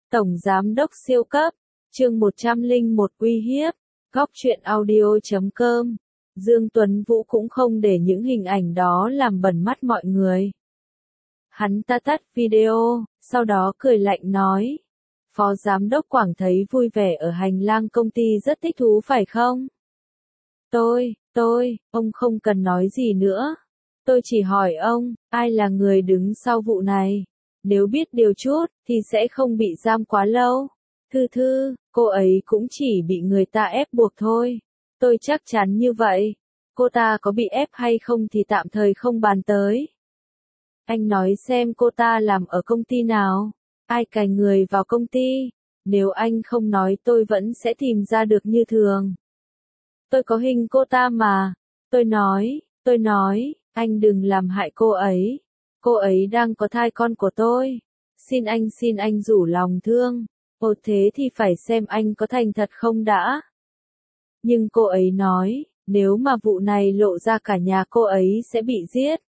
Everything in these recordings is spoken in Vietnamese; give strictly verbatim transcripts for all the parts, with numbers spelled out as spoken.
Tổng Giám đốc siêu cấp, chương một trăm lẻ một uy hiếp, góc truyện audio chấm com. Dương Tuấn Vũ cũng không để những hình ảnh đó làm bẩn mắt mọi người. Hắn ta tắt video, sau đó cười lạnh nói. Phó Giám đốc Quảng thấy vui vẻ ở hành lang công ty rất thích thú phải không? Tôi, tôi, ông không cần nói gì nữa. Tôi chỉ hỏi ông, ai là người đứng sau vụ này? Nếu biết điều chút, thì sẽ không bị giam quá lâu. Thư thư, cô ấy cũng chỉ bị người ta ép buộc thôi. Tôi chắc chắn như vậy. Cô ta có bị ép hay không thì tạm thời không bàn tới. Anh nói xem cô ta làm ở công ty nào? Ai cài người vào công ty? Nếu anh không nói tôi vẫn sẽ tìm ra được như thường. Tôi có hình cô ta mà. Tôi nói, tôi nói, anh đừng làm hại cô ấy. Cô ấy đang có thai con của tôi. Xin anh xin anh rủ lòng thương. Ồ thế thì phải xem anh có thành thật không đã. Nhưng cô ấy nói, nếu mà vụ này lộ ra cả nhà cô ấy sẽ bị giết.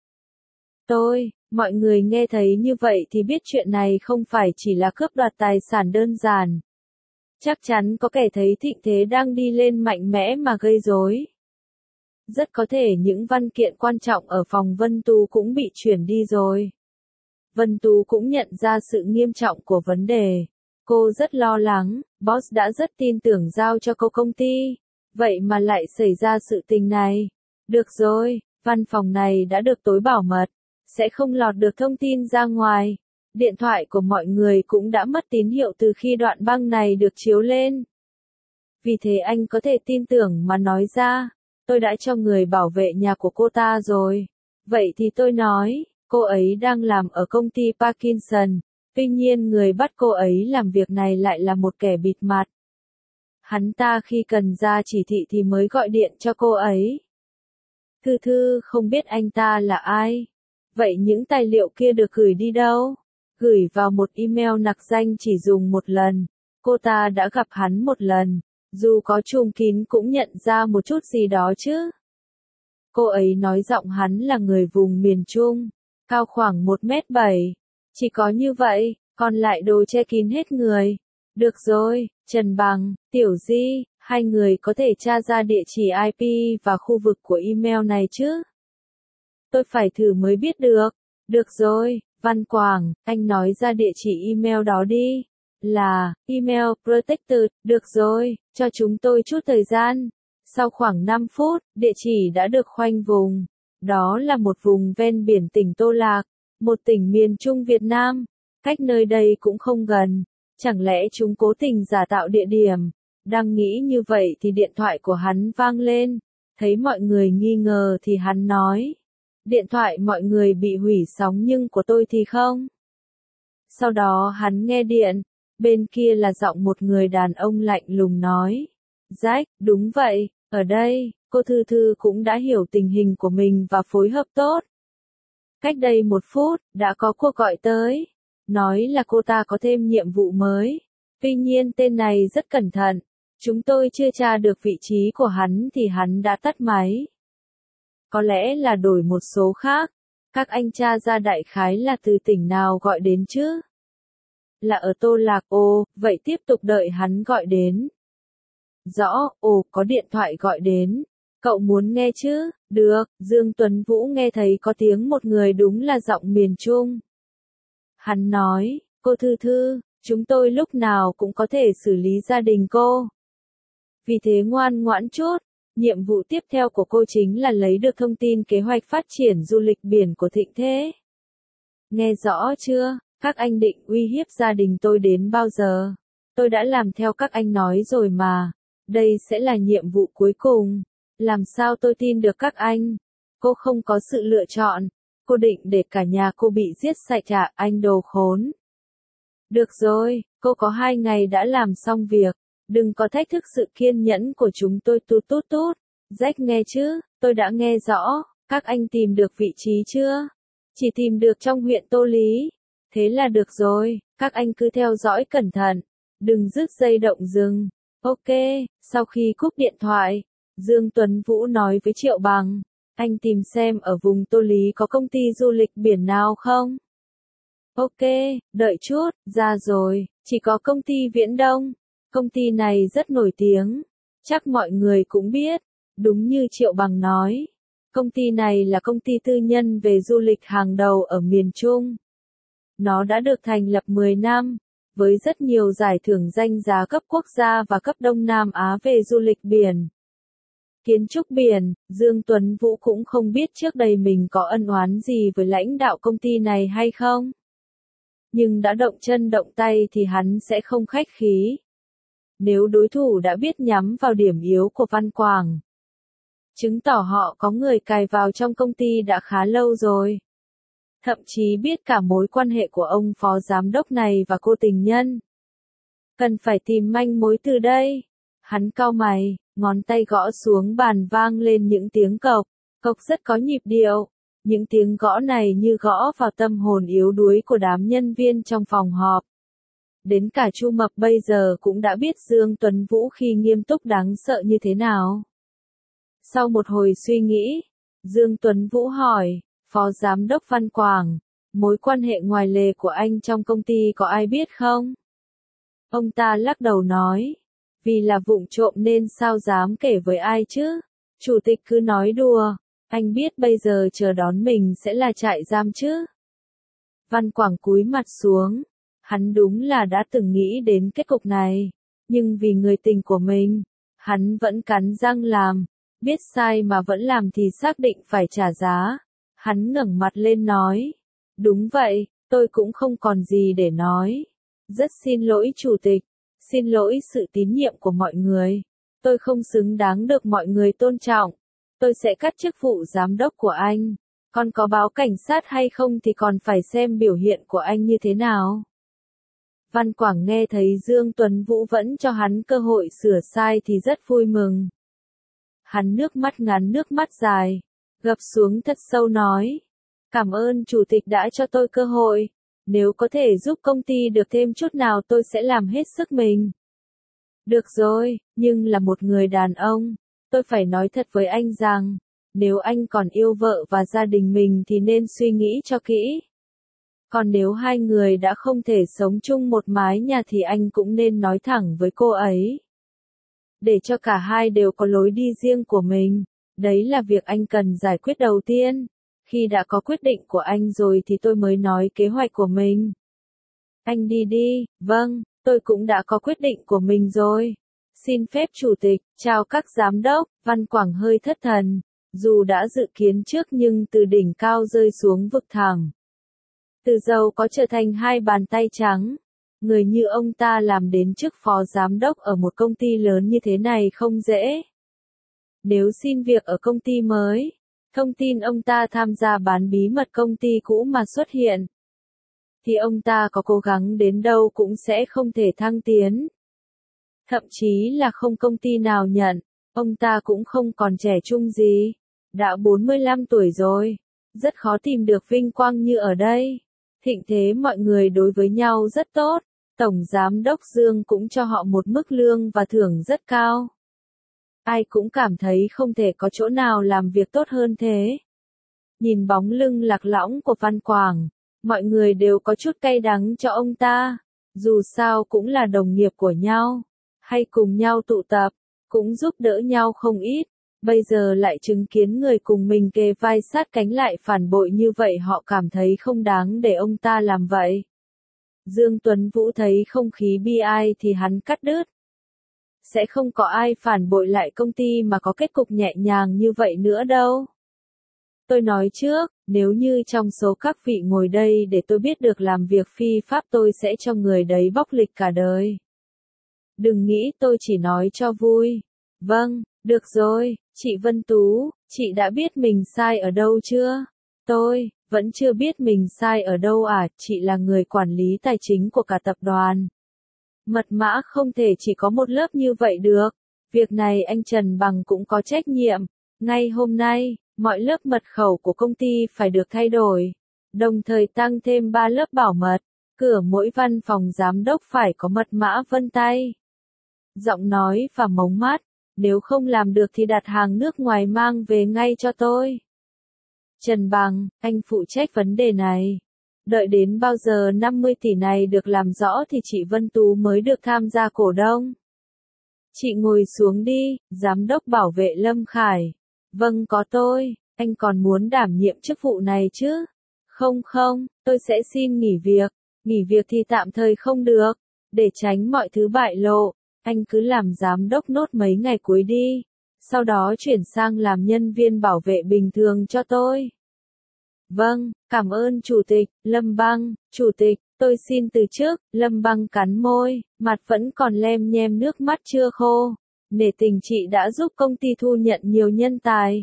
Tôi, mọi người nghe thấy như vậy thì biết chuyện này không phải chỉ là cướp đoạt tài sản đơn giản. Chắc chắn có kẻ thấy thịnh thế đang đi lên mạnh mẽ mà gây rối. Rất có thể những văn kiện quan trọng ở phòng Vân Tú cũng bị chuyển đi rồi. Vân Tú cũng nhận ra sự nghiêm trọng của vấn đề. Cô rất lo lắng, boss đã rất tin tưởng giao cho cô công ty. Vậy mà lại xảy ra sự tình này. Được rồi, văn phòng này đã được tối bảo mật. Sẽ không lọt được thông tin ra ngoài. Điện thoại của mọi người cũng đã mất tín hiệu từ khi đoạn băng này được chiếu lên. Vì thế anh có thể tin tưởng mà nói ra. Tôi đã cho người bảo vệ nhà của cô ta rồi. Vậy thì tôi nói, cô ấy đang làm ở công ty Parkinson. Tuy nhiên người bắt cô ấy làm việc này lại là một kẻ bịt mặt. Hắn ta khi cần ra chỉ thị thì mới gọi điện cho cô ấy. Thư thư không biết anh ta là ai. Vậy những tài liệu kia được gửi đi đâu? Gửi vào một email nặc danh chỉ dùng một lần. Cô ta đã gặp hắn một lần. Dù có trùm kín cũng nhận ra một chút gì đó chứ. Cô ấy nói giọng hắn là người vùng miền Trung. Cao khoảng một mét bảy. Chỉ có như vậy, còn lại đồ che kín hết người. Được rồi, Trần Bằng, Tiểu Di, hai người có thể tra ra địa chỉ i pê và khu vực của email này chứ? Tôi phải thử mới biết được. Được rồi, Văn Quảng, anh nói ra địa chỉ email đó đi. Là, email protected, được rồi, cho chúng tôi chút thời gian. Sau khoảng năm phút, địa chỉ đã được khoanh vùng. Đó là một vùng ven biển tỉnh Tô Lạc, một tỉnh miền Trung Việt Nam. Cách nơi đây cũng không gần. Chẳng lẽ chúng cố tình giả tạo địa điểm? Đang nghĩ như vậy thì điện thoại của hắn vang lên. Thấy mọi người nghi ngờ thì hắn nói. Điện thoại mọi người bị hủy sóng nhưng của tôi thì không. Sau đó hắn nghe điện. Bên kia là giọng một người đàn ông lạnh lùng nói. Jack, đúng vậy, ở đây, cô Thư Thư cũng đã hiểu tình hình của mình và phối hợp tốt. Cách đây một phút, đã có cuộc gọi tới. Nói là cô ta có thêm nhiệm vụ mới. Tuy nhiên tên này rất cẩn thận. Chúng tôi chưa tra được vị trí của hắn thì hắn đã tắt máy. Có lẽ là đổi một số khác. Các anh tra ra đại khái là từ tỉnh nào gọi đến chứ? Là ở Tô Lạc. Ồ, vậy tiếp tục đợi hắn gọi đến. Rõ, ồ, có điện thoại gọi đến. Cậu muốn nghe chứ? Được, Dương Tuấn Vũ nghe thấy có tiếng một người đúng là giọng miền Trung. Hắn nói, cô Thư Thư, chúng tôi lúc nào cũng có thể xử lý gia đình cô. Vì thế ngoan ngoãn chút, nhiệm vụ tiếp theo của cô chính là lấy được thông tin kế hoạch phát triển du lịch biển của Thịnh Thế. Nghe rõ chưa? Các anh định uy hiếp gia đình tôi đến bao giờ? Tôi đã làm theo các anh nói rồi mà. Đây sẽ là nhiệm vụ cuối cùng. Làm sao tôi tin được các anh? Cô không có sự lựa chọn. Cô định để cả nhà cô bị giết sạch à, anh đồ khốn. Được rồi, cô có hai ngày đã làm xong việc. Đừng có thách thức sự kiên nhẫn của chúng tôi tút tút tút. Jack nghe chứ, tôi đã nghe rõ. Các anh tìm được vị trí chưa? Chỉ tìm được trong huyện Tô Lý. Thế là được rồi, các anh cứ theo dõi cẩn thận. Đừng dứt dây động rừng. Ok, sau khi cúp điện thoại, Dương Tuấn Vũ nói với Triệu Bằng. Anh tìm xem ở vùng Tô Lý có công ty du lịch biển nào không? Ok, đợi chút, ra rồi. Chỉ có công ty Viễn Đông. Công ty này rất nổi tiếng. Chắc mọi người cũng biết. Đúng như Triệu Bằng nói. Công ty này là công ty tư nhân về du lịch hàng đầu ở miền Trung. Nó đã được thành lập mười năm, với rất nhiều giải thưởng danh giá cấp quốc gia và cấp Đông Nam Á về du lịch biển. Kiến trúc biển, Dương Tuấn Vũ cũng không biết trước đây mình có ân oán gì với lãnh đạo công ty này hay không. Nhưng đã động chân động tay thì hắn sẽ không khách khí. Nếu đối thủ đã biết nhắm vào điểm yếu của Văn Quảng, chứng tỏ họ có người cài vào trong công ty đã khá lâu rồi. Thậm chí biết cả mối quan hệ của ông phó giám đốc này và cô tình nhân. Cần phải tìm manh mối từ đây. Hắn cau mày, ngón tay gõ xuống bàn vang lên những tiếng cộc, cộc rất có nhịp điệu. Những tiếng gõ này như gõ vào tâm hồn yếu đuối của đám nhân viên trong phòng họp. Đến cả Chu Mập bây giờ cũng đã biết Dương Tuấn Vũ khi nghiêm túc đáng sợ như thế nào. Sau một hồi suy nghĩ, Dương Tuấn Vũ hỏi, Phó Giám đốc Văn Quảng, mối quan hệ ngoài lề của anh trong công ty có ai biết không? Ông ta lắc đầu nói, vì là vụng trộm nên sao dám kể với ai chứ? Chủ tịch cứ nói đùa, anh biết bây giờ chờ đón mình sẽ là trại giam chứ? Văn Quảng cúi mặt xuống, hắn đúng là đã từng nghĩ đến kết cục này, nhưng vì người tình của mình, hắn vẫn cắn răng làm, biết sai mà vẫn làm thì xác định phải trả giá. Hắn ngẩng mặt lên nói, đúng vậy, tôi cũng không còn gì để nói. Rất xin lỗi chủ tịch, xin lỗi sự tín nhiệm của mọi người. Tôi không xứng đáng được mọi người tôn trọng. Tôi sẽ cắt chức vụ giám đốc của anh. Còn có báo cảnh sát hay không thì còn phải xem biểu hiện của anh như thế nào. Văn Quảng nghe thấy Dương Tuấn Vũ vẫn cho hắn cơ hội sửa sai thì rất vui mừng. Hắn nước mắt ngắn nước mắt dài, gập xuống thật sâu nói, cảm ơn chủ tịch đã cho tôi cơ hội, nếu có thể giúp công ty được thêm chút nào tôi sẽ làm hết sức mình. Được rồi, nhưng là một người đàn ông, tôi phải nói thật với anh rằng, nếu anh còn yêu vợ và gia đình mình thì nên suy nghĩ cho kỹ. Còn nếu hai người đã không thể sống chung một mái nhà thì anh cũng nên nói thẳng với cô ấy. Để cho cả hai đều có lối đi riêng của mình. Đấy là việc anh cần giải quyết đầu tiên. Khi đã có quyết định của anh rồi thì tôi mới nói kế hoạch của mình. Anh đi đi, vâng, tôi cũng đã có quyết định của mình rồi. Xin phép chủ tịch, chào các giám đốc, Văn Quảng hơi thất thần. Dù đã dự kiến trước nhưng từ đỉnh cao rơi xuống vực thẳm. Từ giàu có trở thành hai bàn tay trắng. Người như ông ta làm đến chức phó giám đốc ở một công ty lớn như thế này không dễ. Nếu xin việc ở công ty mới, thông tin ông ta tham gia bán bí mật công ty cũ mà xuất hiện, thì ông ta có cố gắng đến đâu cũng sẽ không thể thăng tiến. Thậm chí là không công ty nào nhận, ông ta cũng không còn trẻ trung gì. Đã bốn mươi lăm tuổi rồi, rất khó tìm được vinh quang như ở đây. Thịnh thế mọi người đối với nhau rất tốt, Tổng Giám đốc Dương cũng cho họ một mức lương và thưởng rất cao. Ai cũng cảm thấy không thể có chỗ nào làm việc tốt hơn thế. Nhìn bóng lưng lạc lõng của Văn Quảng, mọi người đều có chút cay đắng cho ông ta. Dù sao cũng là đồng nghiệp của nhau, hay cùng nhau tụ tập, cũng giúp đỡ nhau không ít. Bây giờ lại chứng kiến người cùng mình kề vai sát cánh lại phản bội như vậy họ cảm thấy không đáng để ông ta làm vậy. Dương Tuấn Vũ thấy không khí bi ai thì hắn cắt đứt. Sẽ không có ai phản bội lại công ty mà có kết cục nhẹ nhàng như vậy nữa đâu. Tôi nói trước, nếu như trong số các vị ngồi đây để tôi biết được làm việc phi pháp tôi sẽ cho người đấy bóc lịch cả đời. Đừng nghĩ tôi chỉ nói cho vui. Vâng, được rồi, chị Vân Tú, chị đã biết mình sai ở đâu chưa? Tôi, vẫn chưa biết mình sai ở đâu à, chị là người quản lý tài chính của cả tập đoàn. Mật mã không thể chỉ có một lớp như vậy được. Việc này anh Trần Bằng cũng có trách nhiệm. Ngay hôm nay, mọi lớp mật khẩu của công ty phải được thay đổi. Đồng thời tăng thêm ba lớp bảo mật. Cửa mỗi văn phòng giám đốc phải có mật mã vân tay. Giọng nói và mống mắt. Nếu không làm được thì đặt hàng nước ngoài mang về ngay cho tôi. Trần Bằng, anh phụ trách vấn đề này. Đợi đến bao giờ năm mươi tỷ này được làm rõ thì chị Vân Tú mới được tham gia cổ đông. Chị ngồi xuống đi, giám đốc bảo vệ Lâm Khải. Vâng có tôi, anh còn muốn đảm nhiệm chức vụ này chứ? Không không, tôi sẽ xin nghỉ việc. Nghỉ việc thì tạm thời không được. Để tránh mọi thứ bại lộ, anh cứ làm giám đốc nốt mấy ngày cuối đi. Sau đó chuyển sang làm nhân viên bảo vệ bình thường cho tôi. Vâng, cảm ơn Chủ tịch, Lâm Băng. Chủ tịch, tôi xin từ chức. Lâm Băng cắn môi, mặt vẫn còn lem nhem nước mắt chưa khô. Nể tình chị đã giúp công ty thu nhận nhiều nhân tài.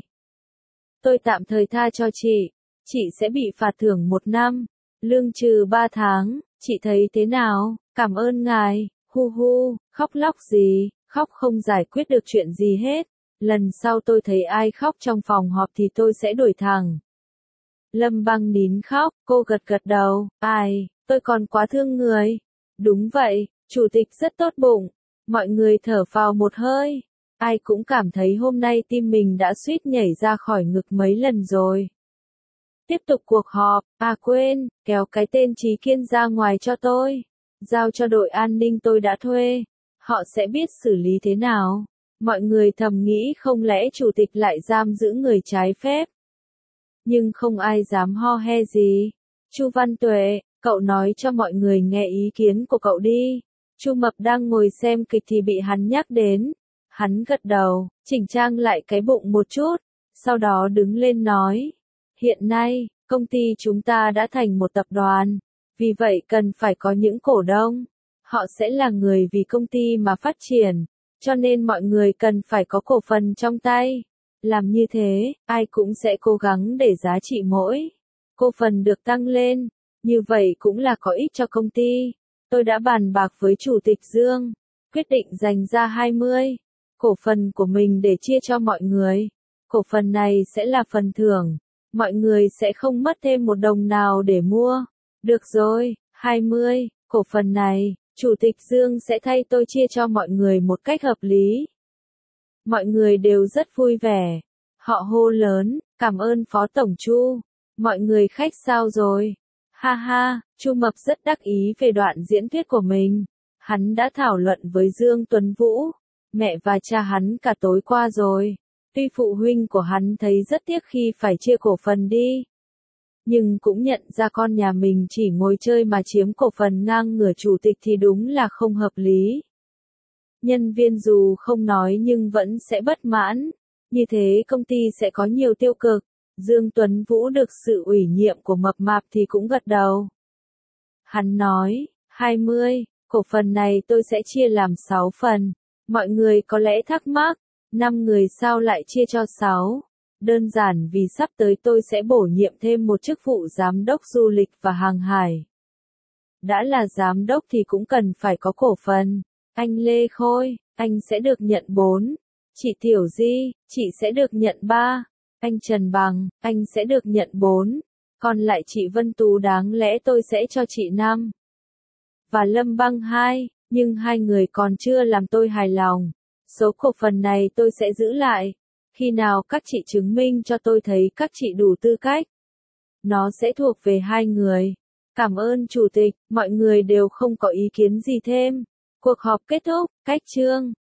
Tôi tạm thời tha cho chị. Chị sẽ bị phạt thưởng một năm. Lương trừ ba tháng. Chị thấy thế nào? Cảm ơn ngài. Hu hu, khóc lóc gì? Khóc không giải quyết được chuyện gì hết. Lần sau tôi thấy ai khóc trong phòng họp thì tôi sẽ đuổi thẳng. Lâm Băng nín khóc, cô gật gật đầu. Ai, tôi còn quá thương người. Đúng vậy, chủ tịch rất tốt bụng. Mọi người thở phào một hơi. Ai cũng cảm thấy hôm nay tim mình đã suýt nhảy ra khỏi ngực mấy lần rồi. Tiếp tục cuộc họp. À quên, kéo cái tên Trí Kiên ra ngoài cho tôi. Giao cho đội an ninh tôi đã thuê. Họ sẽ biết xử lý thế nào. Mọi người thầm nghĩ không lẽ chủ tịch lại giam giữ người trái phép. Nhưng không ai dám ho he gì. Chu Văn Tuệ, cậu nói cho mọi người nghe ý kiến của cậu đi. Chu Mập đang ngồi xem kịch thì bị hắn nhắc đến. Hắn gật đầu, chỉnh trang lại cái bụng một chút, sau đó đứng lên nói. Hiện nay, công ty chúng ta đã thành một tập đoàn, vì vậy cần phải có những cổ đông. Họ sẽ là người vì công ty mà phát triển, cho nên mọi người cần phải có cổ phần trong tay. Làm như thế, ai cũng sẽ cố gắng để giá trị mỗi cổ phần được tăng lên, như vậy cũng là có ích cho công ty. Tôi đã bàn bạc với Chủ tịch Dương, quyết định dành ra hai mươi cổ phần của mình để chia cho mọi người. Cổ phần này sẽ là phần thưởng, mọi người sẽ không mất thêm một đồng nào để mua. Được rồi, hai mươi cổ phần này, Chủ tịch Dương sẽ thay tôi chia cho mọi người một cách hợp lý. Mọi người đều rất vui vẻ. Họ hô lớn, cảm ơn Phó Tổng Chu. Mọi người khách sao rồi? Ha ha, Chu Mập rất đắc ý về đoạn diễn thuyết của mình. Hắn đã thảo luận với Dương Tuấn Vũ, mẹ và cha hắn cả tối qua rồi. Tuy phụ huynh của hắn thấy rất tiếc khi phải chia cổ phần đi, nhưng cũng nhận ra con nhà mình chỉ ngồi chơi mà chiếm cổ phần ngang ngửa chủ tịch thì đúng là không hợp lý. Nhân viên dù không nói nhưng vẫn sẽ bất mãn, như thế công ty sẽ có nhiều tiêu cực. Dương Tuấn Vũ được sự ủy nhiệm của Mập Mạp thì cũng gật đầu. Hắn nói, hai mươi, cổ phần này tôi sẽ chia làm sáu phần. Mọi người có lẽ thắc mắc, năm người sao lại chia cho sáu? Đơn giản vì sắp tới tôi sẽ bổ nhiệm thêm một chức vụ giám đốc du lịch và hàng hải. Đã là giám đốc thì cũng cần phải có cổ phần. Anh Lê Khôi, anh sẽ được nhận bốn. Chị Tiểu Di, chị sẽ được nhận ba. Anh Trần Bằng, anh sẽ được nhận bốn. Còn lại chị Vân Tú đáng lẽ tôi sẽ cho chị năm. Và Lâm Băng hai, nhưng hai người còn chưa làm tôi hài lòng. Số cổ phần này tôi sẽ giữ lại. Khi nào các chị chứng minh cho tôi thấy các chị đủ tư cách, nó sẽ thuộc về hai người. Cảm ơn Chủ tịch, mọi người đều không có ý kiến gì thêm. Cuộc họp kết thúc, cách chương.